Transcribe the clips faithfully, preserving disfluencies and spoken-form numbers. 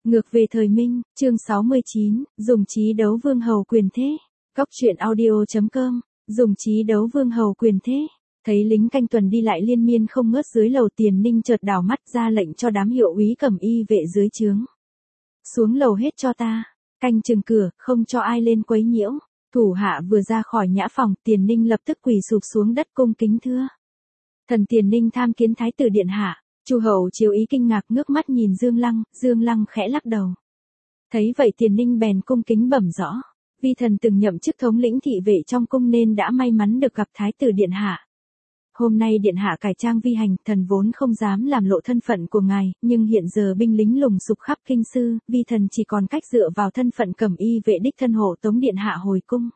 Ngược về thời Minh, chương sáu mươi chín, dùng trí đấu vương hầu quyền thế. Cóc truyện audio chấm com, dùng trí đấu vương hầu quyền thế. Thấy lính canh tuần đi lại liên miên không ngớt dưới lầu, Tiền Ninh chợt đảo mắt ra lệnh cho đám hiệu úy cẩm y vệ dưới trướng. Xuống lầu hết cho ta, canh chừng cửa, không cho ai lên quấy nhiễu. Thủ hạ vừa ra khỏi nhã phòng, Tiền Ninh lập tức quỳ sụp xuống đất cung kính thưa. Thần Tiền Ninh tham kiến thái tử điện hạ. Chu hầu chiếu ý kinh ngạc ngước mắt nhìn Dương Lăng, Dương Lăng khẽ lắc đầu. Thấy vậy Tiền Ninh bèn cung kính bẩm rõ, vi thần từng nhậm chức thống lĩnh thị vệ trong cung nên đã may mắn được gặp thái tử điện hạ. Hôm nay điện hạ cải trang vi hành, thần vốn không dám làm lộ thân phận của ngài, nhưng hiện giờ binh lính lùng sục khắp kinh sư, vi thần chỉ còn cách dựa vào thân phận cẩm y vệ đích thân hộ tống điện hạ hồi cung.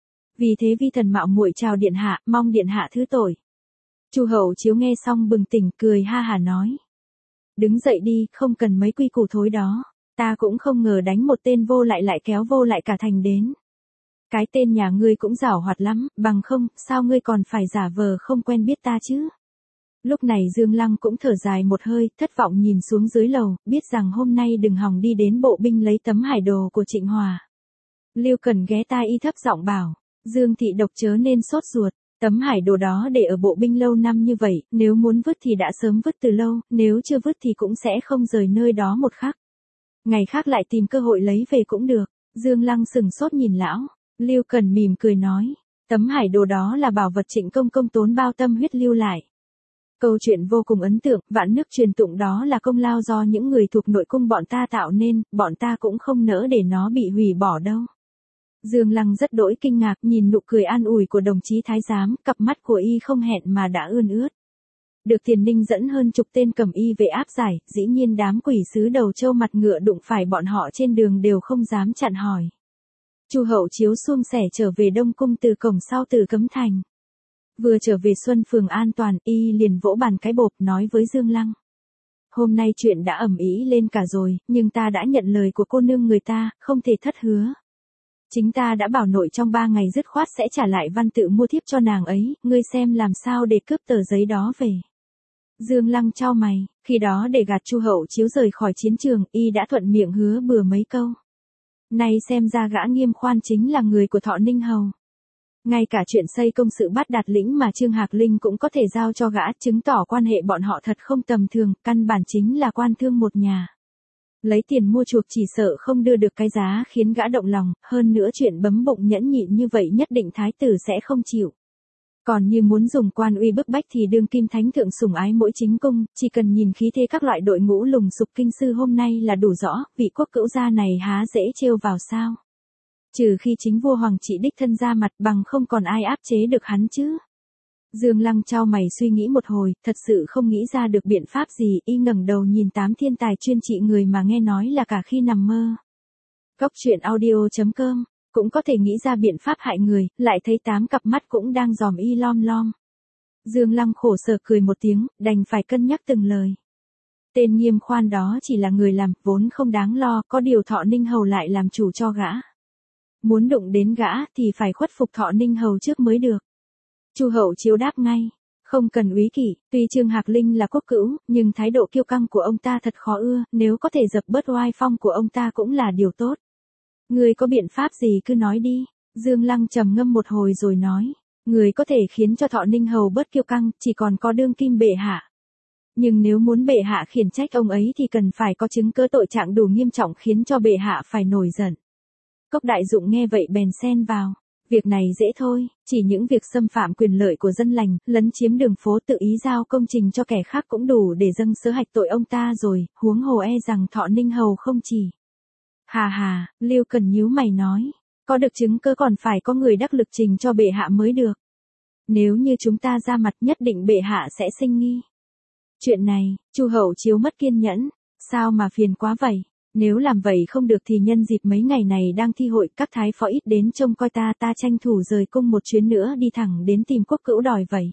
Vì thế vi thần mạo muội chào điện hạ, mong điện hạ thứ tội. Chu hầu chiếu nghe xong bừng tỉnh, cười ha hà nói. Đứng dậy đi, không cần mấy quy củ thối đó. Ta cũng không ngờ đánh một tên vô lại lại kéo vô lại cả thành đến. Cái tên nhà ngươi cũng giảo hoạt lắm, bằng không, sao ngươi còn phải giả vờ không quen biết ta chứ? Lúc này Dương Lăng cũng thở dài một hơi, thất vọng nhìn xuống dưới lầu, biết rằng hôm nay đừng hòng đi đến bộ binh lấy tấm hải đồ của Trịnh Hòa. Lưu Cần ghé tai y thấp giọng bảo, Dương thị độc chớ nên sốt ruột. Tấm hải đồ đó để ở bộ binh lâu năm như vậy, nếu muốn vứt thì đã sớm vứt từ lâu, nếu chưa vứt thì cũng sẽ không rời nơi đó một khắc. Ngày khác lại tìm cơ hội lấy về cũng được. Dương Lăng sừng sốt nhìn lão. Lưu Cần mỉm cười nói, tấm hải đồ đó là bảo vật Trịnh công công tốn bao tâm huyết lưu lại. Câu chuyện vô cùng ấn tượng, vạn nước truyền tụng đó là công lao do những người thuộc nội cung bọn ta tạo nên, bọn ta cũng không nỡ để nó bị hủy bỏ đâu. Dương Lăng rất đỗi kinh ngạc nhìn nụ cười an ủi của đồng chí thái giám, cặp mắt của y không hẹn mà đã ươn ướt. Được Tiền Ninh dẫn hơn chục tên cẩm y vệ áp giải, dĩ nhiên đám quỷ sứ đầu trâu mặt ngựa đụng phải bọn họ trên đường đều không dám chặn hỏi. Chu hậu chiếu suông sẻ trở về Đông Cung từ cổng sau Tử Cấm Thành. Vừa trở về Xuân Phường an toàn, y liền vỗ bàn cái bộp nói với Dương Lăng. Hôm nay chuyện đã ầm ĩ lên cả rồi, nhưng ta đã nhận lời của cô nương người ta, không thể thất hứa. Chính ta đã bảo nội trong ba ngày dứt khoát sẽ trả lại văn tự mua thiếp cho nàng ấy, ngươi xem làm sao để cướp tờ giấy đó về. Dương Lăng chau mày, khi đó để gạt Chu hậu chiếu rời khỏi chiến trường, y đã thuận miệng hứa bừa mấy câu. Nay xem ra gã Nghiêm Khoan chính là người của Thọ Ninh Hầu. Ngay cả chuyện xây công sự bắt đạt lĩnh mà Trương Hạc Linh cũng có thể giao cho gã, chứng tỏ quan hệ bọn họ thật không tầm thường, căn bản chính là quan thương một nhà. Lấy tiền mua chuộc chỉ sợ không đưa được cái giá khiến gã động lòng, hơn nữa chuyện bấm bụng nhẫn nhịn như vậy nhất định thái tử sẽ không chịu. Còn như muốn dùng quan uy bức bách thì đương kim thánh thượng sủng ái mỗi chính cung, chỉ cần nhìn khí thế các loại đội ngũ lùng sục kinh sư hôm nay là đủ rõ, vị quốc cữu gia này há dễ trêu vào sao. Trừ khi chính vua hoàng trị đích thân ra mặt, bằng không còn ai áp chế được hắn chứ. Dương Lăng chau mày suy nghĩ một hồi, thật sự không nghĩ ra được biện pháp gì, y ngẩng đầu nhìn tám thiên tài chuyên trị người mà nghe nói là cả khi nằm mơ. Cóc truyện audio chấm com, cũng có thể nghĩ ra biện pháp hại người, lại thấy tám cặp mắt cũng đang dòm y lom lom. Dương Lăng khổ sở cười một tiếng, đành phải cân nhắc từng lời. Tên Nghiêm Khoan đó chỉ là người làm, vốn không đáng lo, có điều Thọ Ninh Hầu lại làm chủ cho gã. Muốn đụng đến gã thì phải khuất phục Thọ Ninh Hầu trước mới được. Chu hậu chiếu đáp ngay, không cần úy kỷ, tuy Trương Hạc Linh là quốc cữu, nhưng thái độ kiêu căng của ông ta thật khó ưa, nếu có thể dập bớt oai phong của ông ta cũng là điều tốt. Người có biện pháp gì cứ nói đi. Dương Lăng trầm ngâm một hồi rồi nói, người có thể khiến cho Thọ Ninh Hầu bớt kiêu căng, chỉ còn có đương kim bệ hạ. Nhưng nếu muốn bệ hạ khiển trách ông ấy thì cần phải có chứng cứ tội trạng đủ nghiêm trọng khiến cho bệ hạ phải nổi giận. Cốc Đại Dụng nghe vậy bèn xen vào. Việc này dễ thôi, chỉ những việc xâm phạm quyền lợi của dân lành, lấn chiếm đường phố tự ý giao công trình cho kẻ khác cũng đủ để dâng sớ hạch tội ông ta rồi, huống hồ e rằng Thọ Ninh Hầu không chỉ. Hà hà, Lưu Cần nhíu mày nói, có được chứng cứ còn phải có người đắc lực trình cho bệ hạ mới được. Nếu như chúng ta ra mặt nhất định bệ hạ sẽ sinh nghi. Chuyện này, Chu hậu chiếu mất kiên nhẫn, sao mà phiền quá vậy? Nếu làm vậy không được thì nhân dịp mấy ngày này đang thi hội, các thái phó ít đến trông coi ta, ta tranh thủ rời cung một chuyến nữa đi thẳng đến tìm quốc cữu đòi vậy.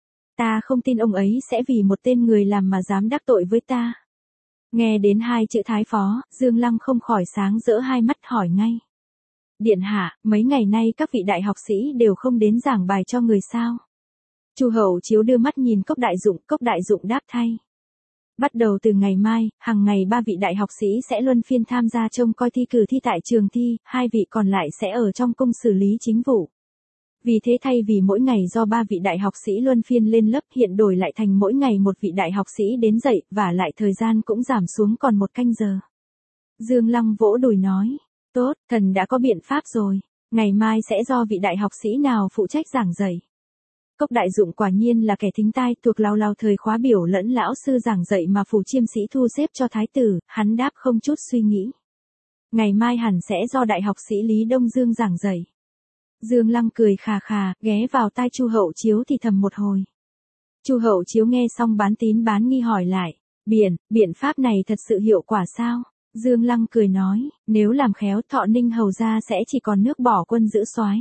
Ta không tin ông ấy sẽ vì một tên người làm mà dám đắc tội với ta. Nghe đến hai chữ thái phó, Dương Lăng không khỏi sáng rỡ hai mắt hỏi ngay. Điện hạ, mấy ngày nay các vị đại học sĩ đều không đến giảng bài cho người sao? Chu hậu chiếu đưa mắt nhìn Cốc Đại Dụng, Cốc Đại Dụng đáp thay. Bắt đầu từ ngày mai, hàng ngày ba vị đại học sĩ sẽ luân phiên tham gia trông coi thi cử thi tại trường thi, hai vị còn lại sẽ ở trong cung xử lý chính vụ. Vì thế thay vì mỗi ngày do ba vị đại học sĩ luân phiên lên lớp hiện đổi lại thành mỗi ngày một vị đại học sĩ đến dạy, và lại thời gian cũng giảm xuống còn một canh giờ. Dương Lăng vỗ đùi nói, tốt, thần đã có biện pháp rồi, ngày mai sẽ do vị đại học sĩ nào phụ trách giảng dạy. Cốc Đại Dụng quả nhiên là kẻ thính tai, thuộc lao lao thời khóa biểu lẫn lão sư giảng dạy mà phủ chiêm sĩ thu xếp cho thái tử, hắn đáp không chút suy nghĩ. Ngày mai hẳn sẽ do đại học sĩ Lý Đông Dương giảng dạy. Dương Lăng cười khà khà, ghé vào tai Chu Hậu Chiếu thì thầm một hồi. Chu Hậu Chiếu nghe xong bán tín bán nghi hỏi lại, biện, biện pháp này thật sự hiệu quả sao? Dương Lăng cười nói, nếu làm khéo Thọ Ninh hầu ra sẽ chỉ còn nước bỏ quân giữ soái.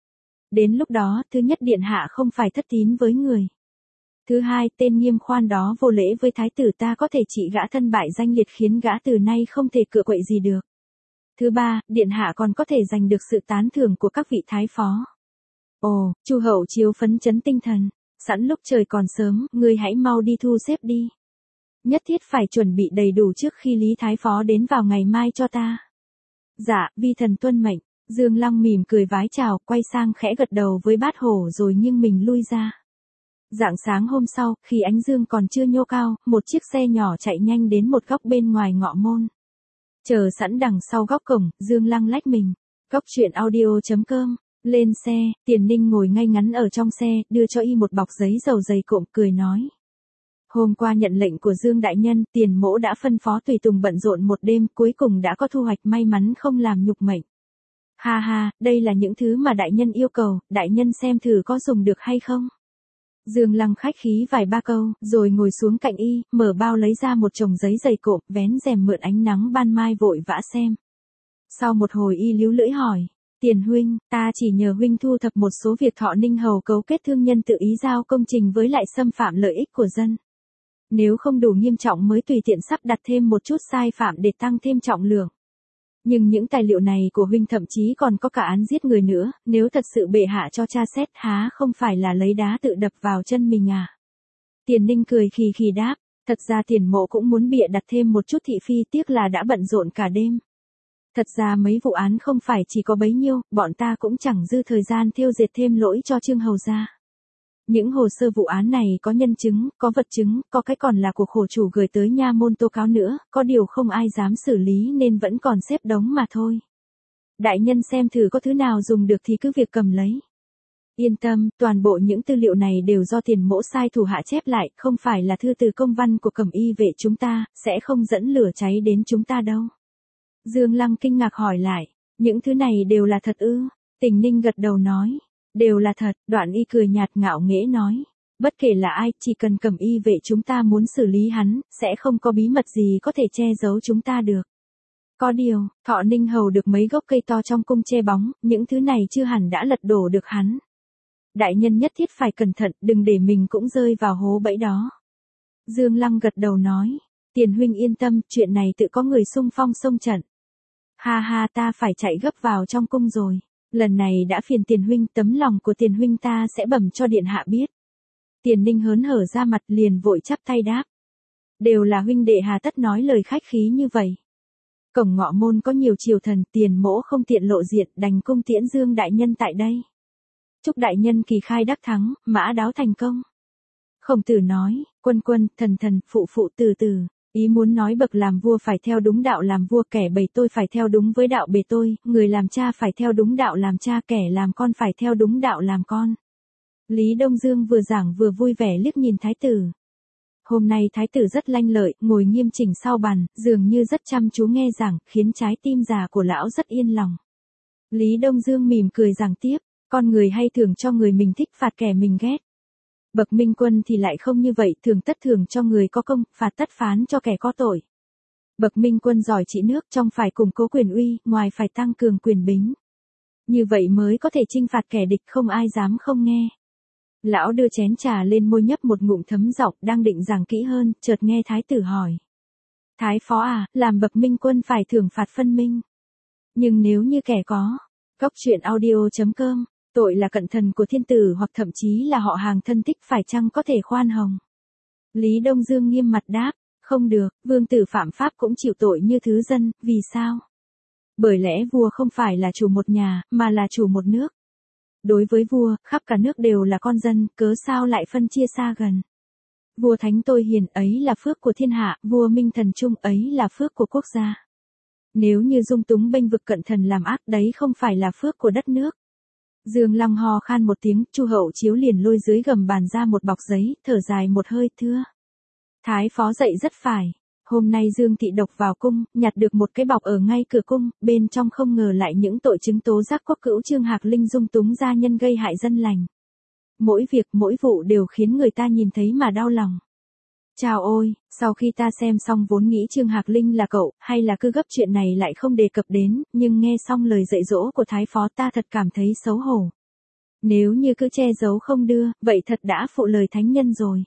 Đến lúc đó, thứ nhất điện hạ không phải thất tín với người. Thứ hai, tên Nghiêm Khoan đó vô lễ với thái tử ta có thể trị gã thân bại danh liệt khiến gã từ nay không thể cựa quậy gì được. Thứ ba, điện hạ còn có thể giành được sự tán thưởng của các vị thái phó. Ồ, Chu Hậu Chiếu phấn chấn tinh thần, sẵn lúc trời còn sớm, ngươi hãy mau đi thu xếp đi. Nhất thiết phải chuẩn bị đầy đủ trước khi Lý Thái Phó đến vào ngày mai cho ta. Dạ, vi thần tuân mệnh. Dương Lăng mỉm cười vái chào, quay sang khẽ gật đầu với Bát Hổ rồi nghiêng mình lui ra. Rạng sáng hôm sau, khi ánh dương còn chưa nhô cao, một chiếc xe nhỏ chạy nhanh đến một góc bên ngoài ngọ môn. Chờ sẵn đằng sau góc cổng, Dương Lăng lách mình. Góc truyện audio chấm com. Lên xe, Tiền Ninh ngồi ngay ngắn ở trong xe, đưa cho y một bọc giấy dầu dày cộm, cười nói. Hôm qua nhận lệnh của Dương Đại Nhân, Tiền Mỗ đã phân phó tùy tùng bận rộn một đêm, cuối cùng đã có thu hoạch, may mắn không làm nhục mệnh. Ha ha, đây là những thứ mà Đại Nhân yêu cầu, Đại Nhân xem thử có dùng được hay không. Dương Lăng khách khí vài ba câu, rồi ngồi xuống cạnh y, mở bao lấy ra một chồng giấy dày cộm, vén rèm mượn ánh nắng ban mai vội vã xem. Sau một hồi y líu lưỡi hỏi, Tiền huynh, ta chỉ nhờ huynh thu thập một số việc Thọ Ninh hầu cấu kết thương nhân tự ý giao công trình với lại xâm phạm lợi ích của dân. Nếu không đủ nghiêm trọng mới tùy tiện sắp đặt thêm một chút sai phạm để tăng thêm trọng lượng. Nhưng những tài liệu này của huynh thậm chí còn có cả án giết người nữa, nếu thật sự bệ hạ cho tra xét há không phải là lấy đá tự đập vào chân mình à. Tiền Ninh cười khì khì đáp, thật ra Tiền Mộ cũng muốn bịa đặt thêm một chút thị phi, tiếc là đã bận rộn cả đêm. Thật ra mấy vụ án không phải chỉ có bấy nhiêu, bọn ta cũng chẳng dư thời gian thêu dệt thêm lỗi cho Trương hầu gia. Những hồ sơ vụ án này có nhân chứng, có vật chứng, có cái còn là của khổ chủ gửi tới nha môn tố cáo nữa, có điều không ai dám xử lý nên vẫn còn xếp đống mà thôi. Đại nhân xem thử có thứ nào dùng được thì cứ việc cầm lấy. Yên tâm, toàn bộ những tư liệu này đều do Tiền Mỗ sai thủ hạ chép lại, không phải là thư từ công văn của Cẩm Y vệ chúng ta, sẽ không dẫn lửa cháy đến chúng ta đâu. Dương Lăng kinh ngạc hỏi lại, những thứ này đều là thật ư? Tình Ninh gật đầu nói. Đều là thật, Đoạn Y cười nhạt ngạo nghễ nói. Bất kể là ai, chỉ cần Cẩm Y vệ chúng ta muốn xử lý hắn, sẽ không có bí mật gì có thể che giấu chúng ta được. Có điều, Thọ Ninh hầu được mấy gốc cây to trong cung che bóng, những thứ này chưa hẳn đã lật đổ được hắn. Đại nhân nhất thiết phải cẩn thận, đừng để mình cũng rơi vào hố bẫy đó. Dương Lăng gật đầu nói. Tiền huynh yên tâm, chuyện này tự có người xung phong xông trận. Ha ha, ta phải chạy gấp vào trong cung rồi. Lần này đã phiền Tiền huynh, tấm lòng của Tiền huynh ta sẽ bẩm cho điện hạ biết. Tiền Ninh hớn hở ra mặt liền vội chắp tay đáp. Đều là huynh đệ hà tất nói lời khách khí như vậy. Cổng ngọ môn có nhiều triều thần, Tiền Mỗ không tiện lộ diện, đành cung tiễn Dương đại nhân tại đây. Chúc đại nhân kỳ khai đắc thắng, mã đáo thành công. Khổng Tử nói, quân quân, thần thần, phụ phụ từ từ. Ý muốn nói bậc làm vua phải theo đúng đạo làm vua, kẻ bề tôi phải theo đúng với đạo bề tôi, người làm cha phải theo đúng đạo làm cha, kẻ làm con phải theo đúng đạo làm con. Lý Đông Dương vừa giảng vừa vui vẻ liếc nhìn thái tử. Hôm nay thái tử rất lanh lợi, ngồi nghiêm chỉnh sau bàn, dường như rất chăm chú nghe giảng, khiến trái tim già của lão rất yên lòng. Lý Đông Dương mỉm cười giảng tiếp, con người hay thường cho người mình thích phạt kẻ mình ghét. Bậc minh quân thì lại không như vậy, thường tất thường cho người có công, phạt tất phán cho kẻ có tội. Bậc minh quân giỏi trị nước, trong phải củng cố quyền uy, ngoài phải tăng cường quyền bính. Như vậy mới có thể chinh phạt kẻ địch, không ai dám không nghe. Lão đưa chén trà lên môi nhấp một ngụm thấm giọng, đang định giảng kỹ hơn, chợt nghe thái tử hỏi. Thái phó à, làm bậc minh quân phải thưởng phạt phân minh. Nhưng nếu như kẻ có, góc truyện audio chấm com, tội là cận thần của thiên tử hoặc thậm chí là họ hàng thân thích phải chăng có thể khoan hồng? Lý Đông Dương nghiêm mặt đáp, Không được, vương tử phạm pháp cũng chịu tội như thứ dân, vì sao? Bởi lẽ vua không phải là chủ một nhà, mà là chủ một nước. Đối với vua, khắp cả nước đều là con dân, cớ sao lại phân chia xa gần. Vua thánh tôi hiền ấy là phước của thiên hạ, vua minh thần trung ấy là phước của quốc gia. Nếu như dung túng bênh vực cận thần làm ác đấy không phải là phước của đất nước. Dương Lăng ho khan một tiếng, Chu Hậu Chiếu liền lôi dưới gầm bàn ra một bọc giấy, thở dài một hơi, thưa. Thái phó dạy rất phải. Hôm nay Dương Thị Độc vào cung, nhặt được một cái bọc ở ngay cửa cung, bên trong không ngờ lại những tội chứng tố giác quốc cữu Trương Hạc Linh dung túng gia nhân gây hại dân lành. Mỗi việc mỗi vụ đều khiến người ta nhìn thấy mà đau lòng. Chào ôi, sau khi ta xem xong vốn nghĩ Trương Hạc Linh là cậu, hay là cứ gấp chuyện này lại không đề cập đến, nhưng nghe xong lời dạy dỗ của Thái phó ta thật cảm thấy xấu hổ. Nếu như cứ che giấu không đưa, vậy thật đã phụ lời thánh nhân rồi.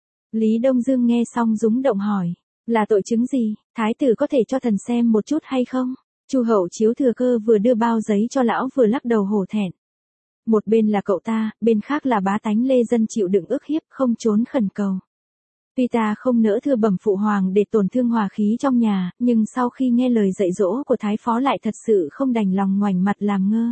Lý Đông Dương nghe xong rúng động hỏi, là tội chứng gì, Thái tử có thể cho thần xem một chút hay không? Chu Hậu Chiếu thừa cơ vừa đưa bao giấy cho lão vừa lắc đầu hổ thẹn. Một bên là cậu ta, bên khác là bá tánh lê dân chịu đựng ức hiếp không trốn khẩn cầu. Tuy ta không nỡ thưa bẩm phụ hoàng để tổn thương hòa khí trong nhà, nhưng sau khi nghe lời dạy dỗ của Thái phó lại thật sự không đành lòng ngoảnh mặt làm ngơ.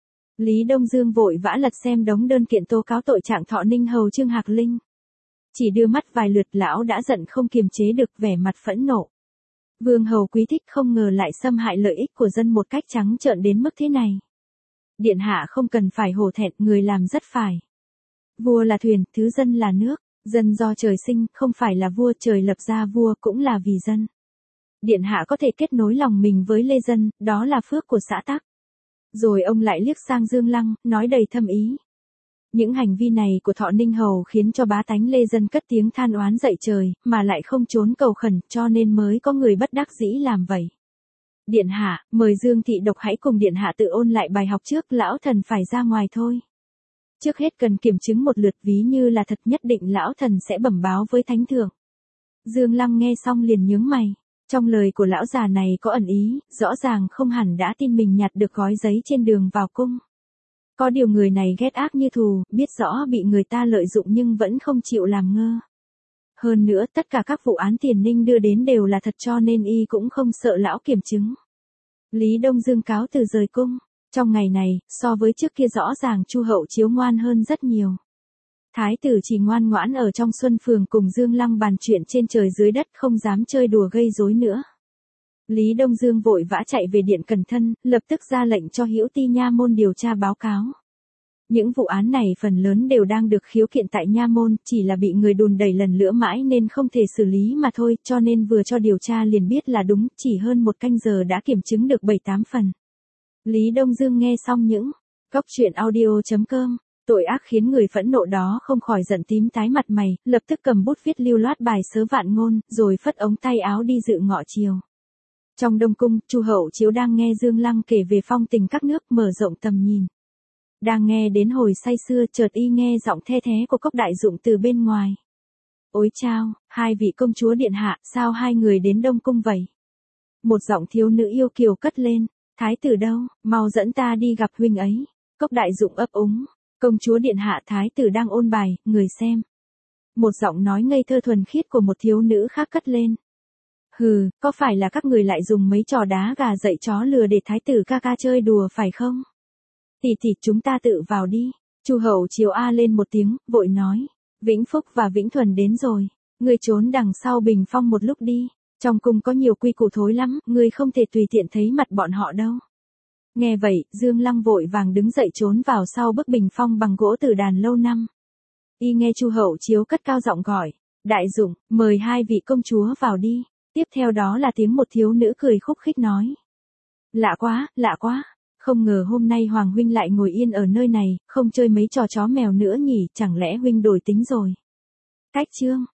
Lý Đông Dương vội vã lật xem đống đơn kiện tố cáo tội trạng Thọ Ninh hầu Trương Hạc Linh. Chỉ đưa mắt vài lượt lão đã giận không kiềm chế được vẻ mặt phẫn nộ. Vương hầu quý thích không ngờ lại xâm hại lợi ích của dân một cách trắng trợn đến mức thế này. Điện hạ không cần phải hổ thẹn, người làm rất phải. Vua là thuyền, thứ dân là nước, dân do trời sinh, không phải là vua, trời lập ra vua cũng là vì dân. Điện hạ có thể kết nối lòng mình với lê dân, đó là phước của xã tắc. Rồi ông lại liếc sang Dương Lăng, nói đầy thâm ý. Những hành vi này của Thọ Ninh hầu khiến cho bá tánh lê dân cất tiếng than oán dậy trời, mà lại không trốn cầu khẩn, cho nên mới có người bất đắc dĩ làm vậy. Điện hạ, mời Dương Thị Độc hãy cùng điện hạ tự ôn lại bài học trước, lão thần phải ra ngoài thôi. Trước hết cần kiểm chứng một lượt, ví như là thật nhất định lão thần sẽ bẩm báo với thánh thượng. Dương Lăng nghe xong liền nhướng mày, trong lời của lão già này có ẩn ý, rõ ràng không hẳn đã tin mình nhặt được gói giấy trên đường vào cung. Có điều người này ghét ác như thù, biết rõ bị người ta lợi dụng nhưng vẫn không chịu làm ngơ. Hơn nữa tất cả các vụ án Tiền Ninh đưa đến đều là thật, cho nên y cũng không sợ lão kiểm chứng. Lý Đông Dương cáo từ rời cung. Trong ngày này, so với trước kia rõ ràng Chu Hậu Chiếu ngoan hơn rất nhiều. Thái tử chỉ ngoan ngoãn ở trong Xuân Phường cùng Dương Lăng bàn chuyện trên trời dưới đất, không dám chơi đùa gây rối nữa. Lý Đông Dương vội vã chạy về điện Cẩn Thân, lập tức ra lệnh cho Hữu Ti nha môn điều tra báo cáo. Những vụ án này phần lớn đều đang được khiếu kiện tại nha môn, chỉ là bị người đùn đẩy lần lữa mãi nên không thể xử lý mà thôi, cho nên vừa cho điều tra liền biết là đúng, chỉ hơn một canh giờ đã kiểm chứng được bảy tám phần. Lý Đông Dương nghe xong những góc truyện audio chấm com, tội ác khiến người phẫn nộ đó không khỏi giận tím tái mặt mày, lập tức cầm bút viết lưu loát bài sớ vạn ngôn, rồi phất ống tay áo đi dự ngọ chiều. Trong Đông Cung, Chu Hậu Chiếu đang nghe Dương Lăng kể về phong tình các nước, mở rộng tầm nhìn. Đang nghe đến hồi say sưa, chợt y nghe giọng the thé của Cốc Đại Dụng từ bên ngoài. Ôi chao, hai vị công chúa điện hạ, sao hai người đến Đông Cung vậy? Một giọng thiếu nữ yêu kiều cất lên. Thái tử đâu, mau dẫn ta đi gặp huynh ấy. Cốc Đại Dụng ấp úng. Công chúa điện hạ, thái tử đang ôn bài, người xem. Một giọng nói ngây thơ thuần khiết của một thiếu nữ khác cất lên. Hừ, có phải là các người lại dùng mấy trò đá gà dạy chó lừa để thái tử ca ca chơi đùa phải không? Tỷ tỷ, chúng ta tự vào đi. Chu Hậu Chiếu a lên một tiếng, vội nói. Vĩnh Phúc và Vĩnh Thuần đến rồi. Ngươi trốn đằng sau bình phong một lúc đi. Trong cung có nhiều quy củ thối lắm, ngươi không thể tùy tiện thấy mặt bọn họ đâu. Nghe vậy, Dương Lăng vội vàng đứng dậy trốn vào sau bức bình phong bằng gỗ từ đàn lâu năm. Y nghe Chu Hậu Chiếu cất cao giọng gọi. Đại Dụng, mời hai vị công chúa vào đi. Tiếp theo đó là tiếng một thiếu nữ cười khúc khích nói. Lạ quá, lạ quá. Không ngờ hôm nay Hoàng huynh lại ngồi yên ở nơi này, không chơi mấy trò chó mèo nữa nhỉ, chẳng lẽ huynh đổi tính rồi. Cách chương.